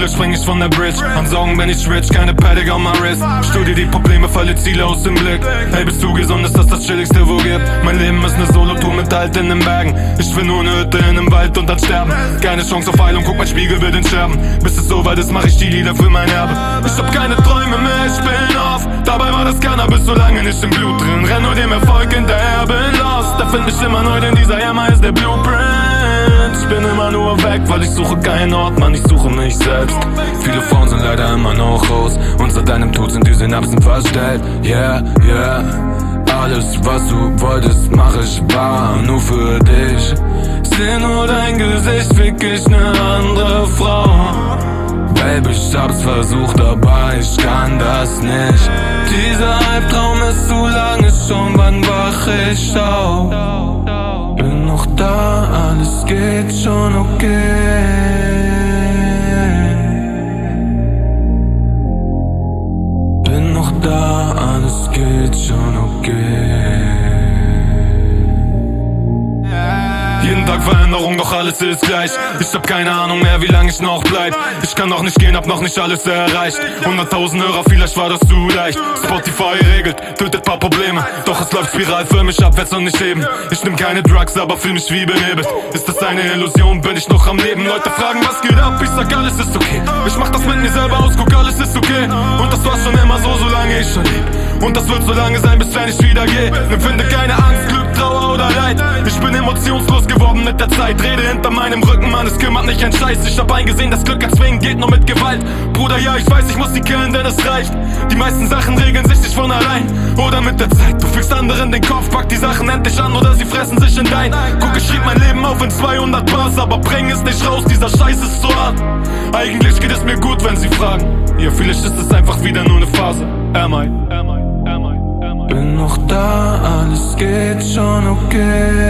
Glück spring ich von der Bridge. An Sorgen bin ich rich, keine Paddock on my wrist. Studie die Probleme, verliere Ziele aus dem Blick. Hey, bist du gesund, ist das das Chilligste, wo gibt? Mein Leben ist ne Solo-Tour mit Halt in den Bergen. Ich will nur ne Hütte in nem Wald und dann sterben. Keine Chance auf Heilung, guck mein Spiegel wird in Scherben. Bis es soweit ist, mach ich die Lieder für mein Erbe. Ich hab keine Träume mehr, ich bin off. Dabei war das Cannabis so lange nicht im Blut drin. Renn nur dem Erfolg hinterher, bin lost. Da find ich immer neu, denn dieser Jammer ist der Blueprint. Ich bin immer nur weg, weil ich suche keinen Ort, Mann, ich suche mich selbst. Viele Frauen sind leider immer noch raus und seit deinem Tod sind die Synapsen verstellt. Yeah, yeah. Alles, was du wolltest, mach ich wahr, nur für dich. Seh nur dein Gesicht, fick ich ne andere Frau. Baby, ich hab's versucht, aber ich kann das nicht. Dieser Albtraum ist zu lange schon, wann wach ich auf? Bin noch da, alles geht schon okay. Bin noch da, alles geht schon okay. Jeden Tag Veränderung, doch alles ist gleich. Ich hab keine Ahnung mehr, wie lange ich noch bleib. Ich kann noch nicht gehen, hab noch nicht alles erreicht. 100.000 Hörer, vielleicht war das zu leicht. Spotify regelt, tötet paar Probleme. Doch es läuft spiralförmig abwärts und nicht eben. Ich nehm keine Drugs, aber fühl mich wie benebelt. Ist das eine Illusion, bin ich noch am Leben? Leute fragen, was geht ab? Ich sag, alles ist okay. Ich mach das mit mir selber aus, guck, alles ist okay. Und das war schon immer so, solange ich schon leb. Und das wird so lange sein, bis wenn ich wieder gehe. Empfinde keine Angst, Glück, Trauer oder Leid. Ich bin emotionslos geworden mit der Zeit. Rede hinter meinem Rücken, Mann, es kümmert nicht ein Scheiß. Ich hab eingesehen, das Glück erzwingen geht nur mit Gewalt. Bruder, ja, ich weiß, ich muss die killen, denn es reicht. Die meisten Sachen regeln sich nicht von allein. Oder mit der Zeit, du fügst anderen den Kopf, pack die Sachen endlich an oder sie fressen sich in dein. Guck, ich schrieb mein Leben auf in 200 Bars, aber bring es nicht raus, dieser Scheiß ist so hart. Eigentlich geht es mir gut, wenn sie fragen. Ja, vielleicht ist es einfach wieder nur ne Phase. Am I? Bin noch da, alles geht schon okay.